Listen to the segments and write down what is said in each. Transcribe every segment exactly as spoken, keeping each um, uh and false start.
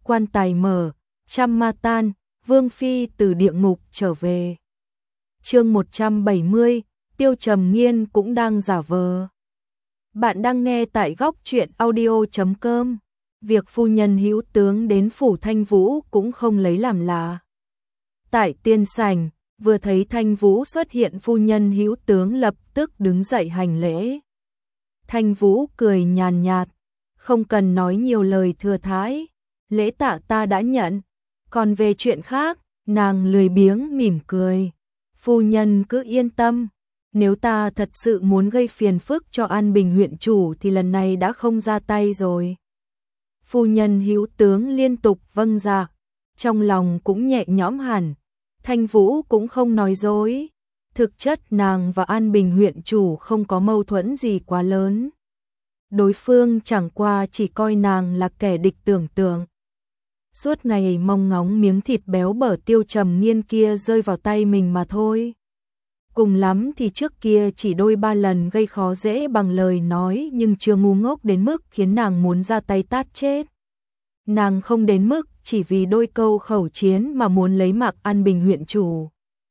quan tài mở, trăm ma tan, Vương Phi từ địa ngục trở về. Chương một trăm bảy mươi, Tiêu Trầm Nghiên cũng đang giả vờ. Bạn đang nghe tại góc truyện audio chấm com. Việc phu nhân hữu tướng đến phủ Thanh Vũ cũng không lấy làm lạ. Tại tiên sảnh, vừa thấy Thanh Vũ xuất hiện, phu nhân hữu tướng lập tức đứng dậy hành lễ. Thanh Vũ cười nhàn nhạt, không cần nói nhiều lời thừa thãi, lễ tạ ta đã nhận, còn về chuyện khác, nàng lười biếng mỉm cười. Phu nhân cứ yên tâm, nếu ta thật sự muốn gây phiền phức cho An Bình huyện chủ thì lần này đã không ra tay rồi. Phu nhân hữu tướng liên tục vâng dạ, trong lòng cũng nhẹ nhõm hẳn. Thanh Vũ cũng không nói dối, thực chất nàng và An Bình huyện chủ không có mâu thuẫn gì quá lớn. Đối phương chẳng qua chỉ coi nàng là kẻ địch tưởng tượng. Suốt ngày mong ngóng miếng thịt béo bở Tiêu Trầm Nghiên kia rơi vào tay mình mà thôi. Cùng lắm thì trước kia chỉ đôi ba lần gây khó dễ bằng lời nói, nhưng chưa ngu ngốc đến mức khiến nàng muốn ra tay tát chết. Nàng không đến mức chỉ vì đôi câu khẩu chiến mà muốn lấy mạng An Bình huyện chủ.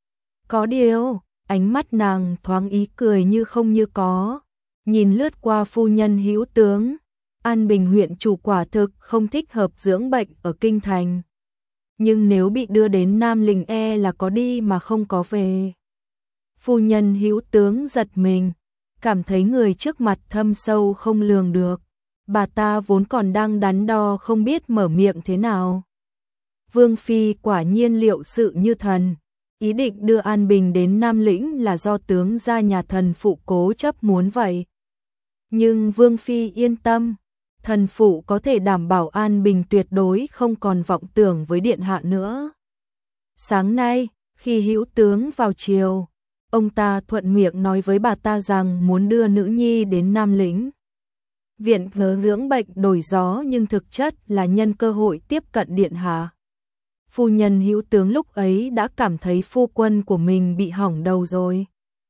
Có điều, ánh mắt nàng thoáng ý cười như không như có, nhìn lướt qua phu nhân hữu tướng. An Bình huyện chủ quả thực không thích hợp dưỡng bệnh ở kinh thành, nhưng nếu bị đưa đến Nam Lĩnh e là có đi mà không có về. Phu nhân hữu tướng giật mình, cảm thấy người trước mặt thâm sâu không lường được. Bà ta vốn còn đang đắn đo không biết mở miệng thế nào. Vương Phi quả nhiên liệu sự như thần, ý định đưa An Bình đến Nam Lĩnh là do tướng gia nhà thần phụ cố chấp muốn vậy. Nhưng Vương Phi yên tâm, thần phụ có thể đảm bảo An Bình tuyệt đối không còn vọng tưởng với điện hạ nữa. Sáng nay, khi hữu tướng vào triều, ông ta thuận miệng nói với bà ta rằng muốn đưa nữ nhi đến Nam Lĩnh. Viện ngớ dưỡng bệnh đổi gió nhưng thực chất là nhân cơ hội tiếp cận điện hạ. Phu nhân hữu tướng lúc ấy đã cảm thấy phu quân của mình bị hỏng đầu rồi.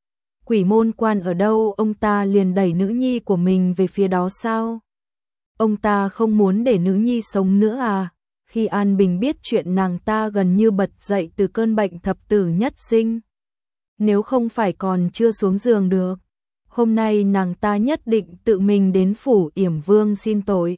Quỷ môn quan ở đâu ông ta liền đẩy nữ nhi của mình về phía đó sao? Ông ta không muốn để nữ nhi sống nữa à? Khi An Bình biết chuyện, nàng ta gần như bật dậy từ cơn bệnh thập tử nhất sinh. Nếu không phải còn chưa xuống giường được, hôm nay nàng ta nhất định tự mình đến phủ Yểm Vương xin tội.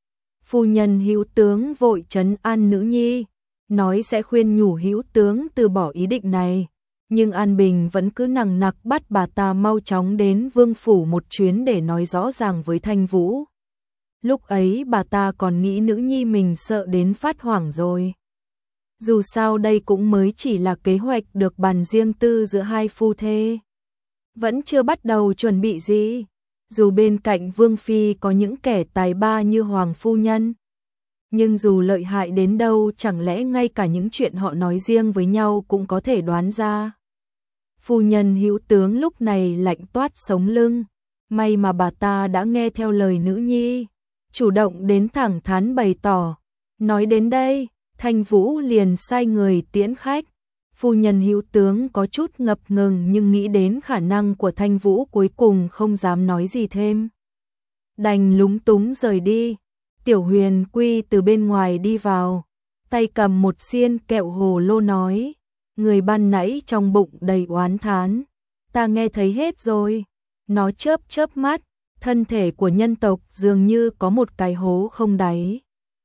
Phu nhân hữu tướng vội trấn an nữ nhi, nói sẽ khuyên nhủ hữu tướng từ bỏ ý định này. Nhưng An Bình vẫn cứ nằng nặc bắt bà ta mau chóng đến vương phủ một chuyến để nói rõ ràng với Thanh Vũ. Lúc ấy bà ta còn nghĩ nữ nhi mình sợ đến phát hoảng rồi. Dù sao đây cũng mới chỉ là kế hoạch được bàn riêng tư giữa hai phu thê, vẫn chưa bắt đầu chuẩn bị gì. Dù bên cạnh Vương Phi có những kẻ tài ba như Hoàng phu nhân, nhưng dù lợi hại đến đâu chẳng lẽ ngay cả những chuyện họ nói riêng với nhau cũng có thể đoán ra. Phu nhân hữu tướng lúc này lạnh toát sống lưng, may mà bà ta đã nghe theo lời nữ nhi, chủ động đến thẳng thắn bày tỏ. Nói đến đây, Thanh Vũ liền sai người tiễn khách. Phu nhân hữu tướng có chút ngập ngừng nhưng nghĩ đến khả năng của Thanh Vũ cuối cùng không dám nói gì thêm, đành lúng túng rời đi. Tiểu Huyền Quy từ bên ngoài đi vào, tay cầm một xiên kẹo hồ lô nói, người ban nãy trong bụng đầy oán thán, ta nghe thấy hết rồi. Nó chớp chớp mắt, thân thể của nhân tộc dường như có một cái hố không đáy,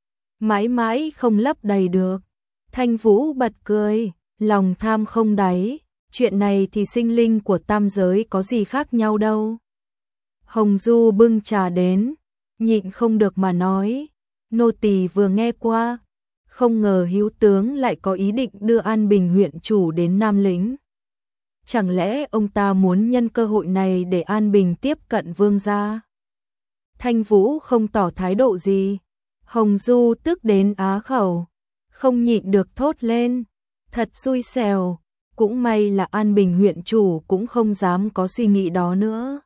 mãi mãi không lấp đầy được. Thanh Vũ bật cười, lòng tham không đáy, chuyện này thì sinh linh của tam giới có gì khác nhau đâu. Hồng Du bưng trà đến, nhịn không được mà nói, nô tỳ vừa nghe qua, không ngờ hữu tướng lại có ý định đưa An Bình huyện chủ đến Nam Lĩnh. Chẳng lẽ ông ta muốn nhân cơ hội này để An Bình tiếp cận vương gia? Thanh Vũ không tỏ thái độ gì, Hồng Du tức đến á khẩu, không nhịn được thốt lên, thật xui xẻo, cũng may là An Bình huyện chủ cũng không dám có suy nghĩ đó nữa.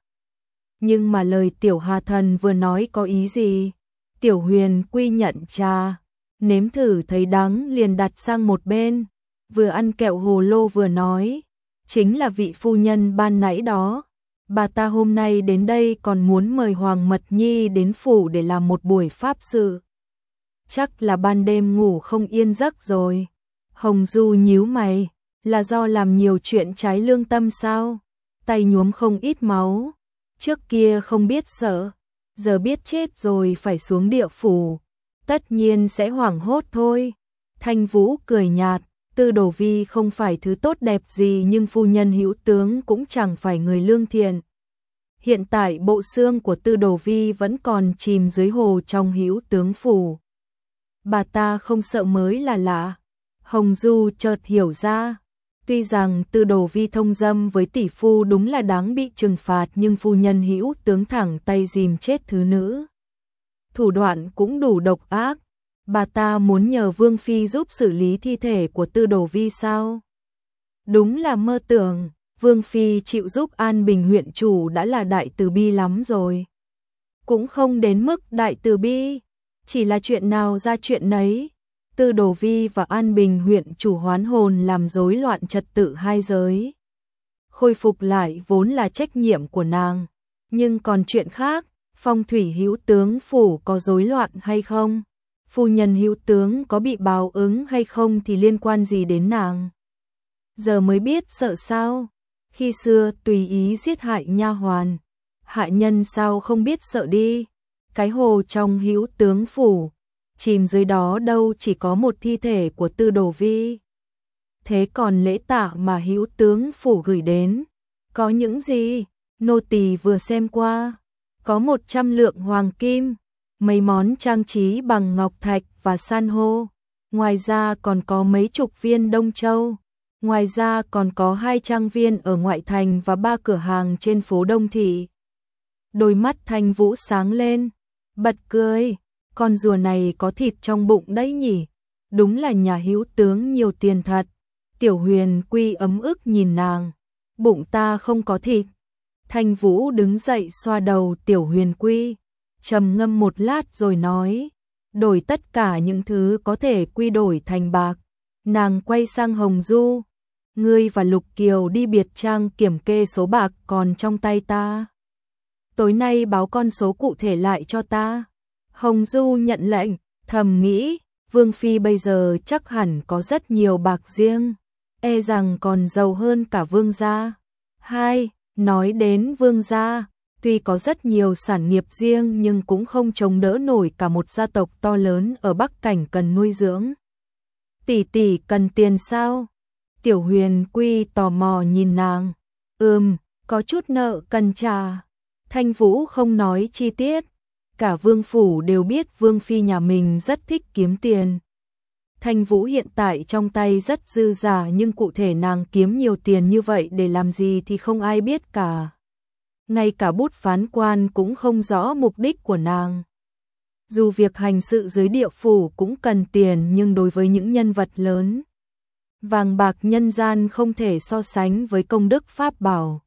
Nhưng mà lời Tiểu Hà Thần vừa nói có ý gì? Tiểu Huyền Quy nhận trà, nếm thử thấy đắng liền đặt sang một bên, vừa ăn kẹo hồ lô vừa nói, chính là vị phu nhân ban nãy đó. Bà ta hôm nay đến đây còn muốn mời Hoàng Mật Nhi đến phủ để làm một buổi pháp sự. chắc là ban đêm ngủ không yên giấc rồi. Hồng Du nhíu mày, là do làm nhiều chuyện trái lương tâm sao? Tay nhuốm không ít máu, trước kia không biết sợ, giờ biết chết rồi phải xuống địa phủ, tất nhiên sẽ hoảng hốt thôi. Thanh Vũ cười nhạt, Tư Đồ Vi không phải thứ tốt đẹp gì nhưng phu nhân Hữu Tướng cũng chẳng phải người lương thiện. Hiện tại bộ xương của Tư Đồ Vi vẫn còn chìm dưới hồ trong Hữu Tướng phủ. Bà ta không sợ mới là lạ. Hồng Du chợt hiểu ra, tuy rằng Tư Đồ Vi thông dâm với tỷ phu đúng là đáng bị trừng phạt nhưng phu nhân Hữu Tướng thẳng tay dìm chết thứ nữ. Thủ đoạn cũng đủ độc ác. Bà ta muốn nhờ Vương Phi giúp xử lý thi thể của Tư Đồ Vi sao? Đúng là mơ tưởng, Vương Phi chịu giúp an bình huyện chủ đã là đại từ bi lắm rồi. Cũng không đến mức đại từ bi, chỉ là chuyện nào ra chuyện nấy. Tư Đồ Vi và an bình huyện chủ hoán hồn làm rối loạn trật tự hai giới. Khôi phục lại vốn là trách nhiệm của nàng. Nhưng còn chuyện khác, phong thủy Hữu Tướng phủ có rối loạn hay không? Phu nhân Hữu Tướng có bị báo ứng hay không thì liên quan gì đến nàng? Giờ mới biết sợ sao? Khi xưa tùy ý giết hại nha hoàn, hạ nhân sao không biết sợ đi? Cái hồ trong Hữu Tướng phủ, chìm dưới đó đâu chỉ có một thi thể của Tư Đồ Vi. Thế còn lễ tạ mà Hữu Tướng phủ gửi đến, có những gì? Nô tỳ vừa xem qua, có một trăm lượng hoàng kim, mấy món trang trí bằng ngọc thạch và san hô, ngoài ra còn có mấy chục viên đông châu, ngoài ra còn có hai trang viên ở ngoại thành và ba cửa hàng trên phố Đông Thị. Đôi mắt Thanh Vũ sáng lên, bật cười, con rùa này có thịt trong bụng đấy nhỉ, đúng là nhà Hữu Tướng nhiều tiền thật. Tiểu Huyền Quy ấm ức nhìn nàng, bụng ta không có thịt. Thanh Vũ đứng dậy xoa đầu Tiểu Huyền Quy, trầm ngâm một lát rồi nói, đổi tất cả những thứ có thể quy đổi thành bạc. Nàng quay sang Hồng Du, ngươi và Lục Kiều đi biệt trang kiểm kê số bạc còn trong tay ta. Tối nay báo con số cụ thể lại cho ta. Hồng Du nhận lệnh, thầm nghĩ, Vương Phi bây giờ chắc hẳn có rất nhiều bạc riêng, e rằng còn giàu hơn cả Vương gia. Hai, nói đến Vương gia, tuy có rất nhiều sản nghiệp riêng nhưng cũng không chống đỡ nổi cả một gia tộc to lớn ở Bắc Cảnh cần nuôi dưỡng. Tỷ tỷ cần tiền sao? Tiểu Huyền Quy tò mò nhìn nàng. Ừm, có chút nợ cần trả. Thanh Vũ không nói chi tiết. Cả Vương phủ đều biết Vương Phi nhà mình rất thích kiếm tiền. Thanh Vũ hiện tại trong tay rất dư giả nhưng cụ thể nàng kiếm nhiều tiền như vậy để làm gì thì không ai biết cả. Ngay cả bút phán quan cũng không rõ mục đích của nàng. Dù việc hành sự dưới địa phủ cũng cần tiền nhưng đối với những nhân vật lớn, vàng bạc nhân gian không thể so sánh với công đức pháp bảo.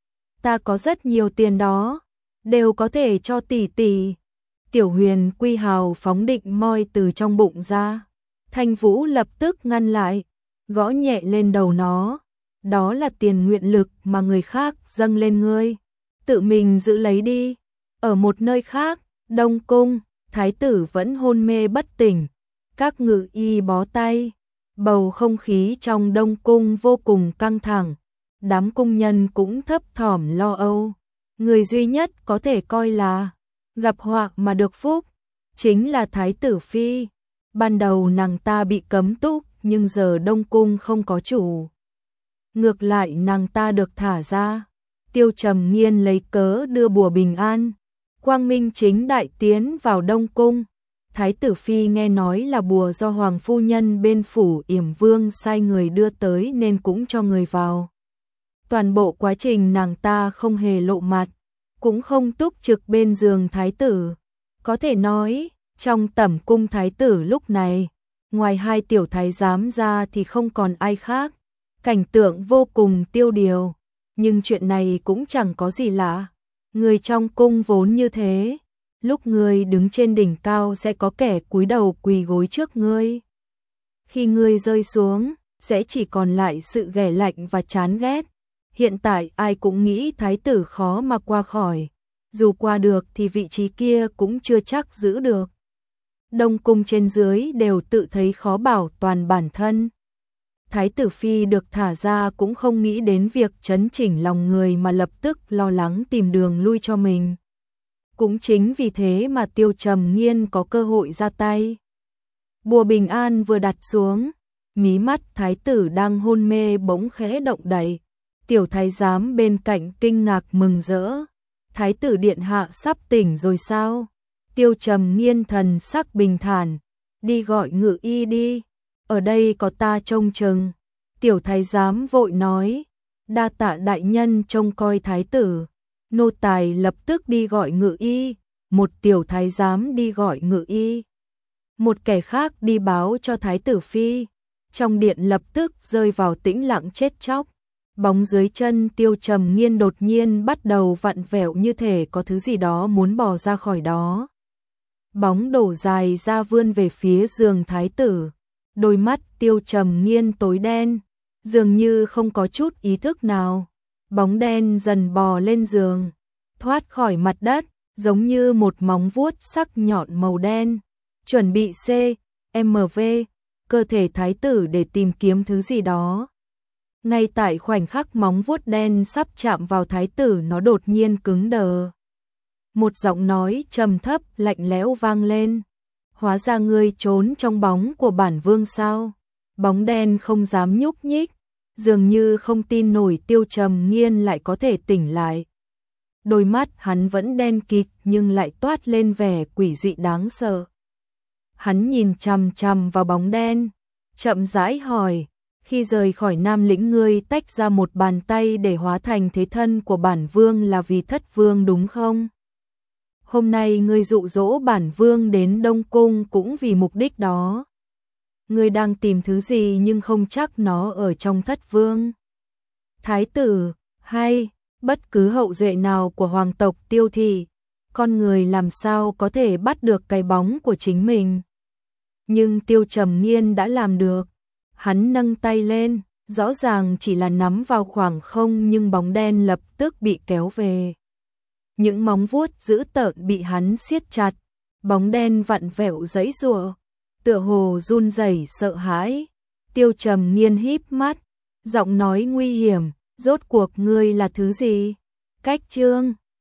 Ta có rất nhiều tiền đó, đều có thể cho tỷ tỷ. Tiểu Huyền Quy hào phóng định moi từ trong bụng ra. Thanh Vũ lập tức ngăn lại, gõ nhẹ lên đầu nó. Đó là tiền nguyện lực mà người khác dâng lên ngươi, tự mình giữ lấy đi. Ở một nơi khác, Đông Cung, thái tử vẫn hôn mê bất tỉnh. Các ngự y bó tay, bầu không khí trong Đông Cung vô cùng căng thẳng. Đám cung nhân cũng thấp thỏm lo âu. Người duy nhất có thể coi là gặp họa mà được phúc chính là thái tử phi. Ban đầu nàng ta bị cấm túc nhưng giờ Đông Cung không có chủ, ngược lại nàng ta được thả ra. Tiêu Trầm Nghiên lấy cớ đưa bùa bình an, quang minh chính đại tiến vào Đông Cung. Thái tử phi nghe nói là bùa do hoàng phu nhân bên phủ Yểm Vương sai người đưa tới nên cũng cho người vào. Toàn bộ quá trình nàng ta không hề lộ mặt, cũng không túc trực bên giường thái tử. Có thể nói, trong tẩm cung thái tử lúc này, ngoài hai tiểu thái giám ra thì không còn ai khác. Cảnh tượng vô cùng tiêu điều, nhưng chuyện này cũng chẳng có gì lạ. Người trong cung vốn như thế, lúc ngươi đứng trên đỉnh cao sẽ có kẻ cúi đầu quỳ gối trước ngươi. Khi ngươi rơi xuống, sẽ chỉ còn lại sự ghẻ lạnh và chán ghét. Hiện tại ai cũng nghĩ thái tử khó mà qua khỏi, dù qua được thì vị trí kia cũng chưa chắc giữ được. Đông cung trên dưới đều tự thấy khó bảo toàn bản thân. Thái tử phi được thả ra cũng không nghĩ đến việc chấn chỉnh lòng người mà lập tức lo lắng tìm đường lui cho mình. Cũng chính vì thế mà Tiêu Trầm Nghiên có cơ hội ra tay. Bùa bình an vừa đặt xuống, mí mắt thái tử đang hôn mê bỗng khẽ động đậy. Tiểu thái giám bên cạnh kinh ngạc mừng rỡ. Thái tử điện hạ sắp tỉnh rồi sao? Tiêu Trầm Nghiên thần sắc bình thản, đi gọi ngự y đi, ở đây có ta trông chừng. Tiểu thái giám vội nói, đa tạ đại nhân trông coi thái tử. Nô tài lập tức đi gọi ngự y, một tiểu thái giám đi gọi ngự y. Một kẻ khác đi báo cho thái tử phi. Trong điện lập tức rơi vào tĩnh lặng chết chóc. Bóng dưới chân Tiêu Trầm Nghiên đột nhiên bắt đầu vặn vẹo như thể có thứ gì đó muốn bò ra khỏi đó. Bóng đổ dài ra vươn về phía giường thái tử. Đôi mắt Tiêu Trầm Nghiên tối đen, dường như không có chút ý thức nào. Bóng đen dần bò lên giường, thoát khỏi mặt đất, giống như một móng vuốt sắc nhọn màu đen. Chuẩn bị C, M V, cơ thể thái tử để tìm kiếm thứ gì đó. Ngay tại khoảnh khắc móng vuốt đen sắp chạm vào thái tử, nó đột nhiên cứng đờ. Một giọng nói trầm thấp lạnh lẽo vang lên. Hóa ra ngươi trốn trong bóng của bản vương sao? Bóng đen không dám nhúc nhích, dường như không tin nổi Tiêu Trầm Nghiên lại có thể tỉnh lại. Đôi mắt hắn vẫn đen kịt nhưng lại toát lên vẻ quỷ dị đáng sợ. Hắn nhìn chằm chằm vào bóng đen, chậm rãi hỏi, khi rời khỏi Nam Lĩnh ngươi tách ra một bàn tay để hóa thành thế thân của bản vương là vì thất vương đúng không? Hôm nay ngươi dụ dỗ bản vương đến Đông Cung cũng vì mục đích đó. Ngươi đang tìm thứ gì nhưng không chắc nó ở trong thất vương. Thái tử, hay, bất cứ hậu duệ nào của hoàng tộc Tiêu thị, con người làm sao có thể bắt được cái bóng của chính mình. Nhưng Tiêu Trầm Nghiên đã làm được. Hắn nâng tay lên, rõ ràng chỉ là nắm vào khoảng không nhưng bóng đen lập tức bị kéo về. Những móng vuốt dữ tợn bị hắn siết chặt, bóng đen vặn vẹo giãy giụa, tựa hồ run rẩy sợ hãi. Tiêu Trầm Nghiên híp mắt, giọng nói nguy hiểm, rốt cuộc ngươi là thứ gì? Cách chương